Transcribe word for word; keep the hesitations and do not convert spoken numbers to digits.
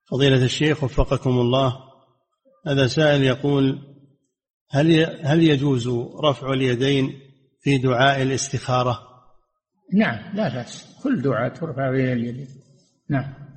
فضيلة الشيخ وفقكم الله، هذا سائل يقول: هل هل يجوز رفع اليدين في دعاء الاستخارة؟ نعم لا بأس، كل دعاء ترفع بين اليدين. نعم.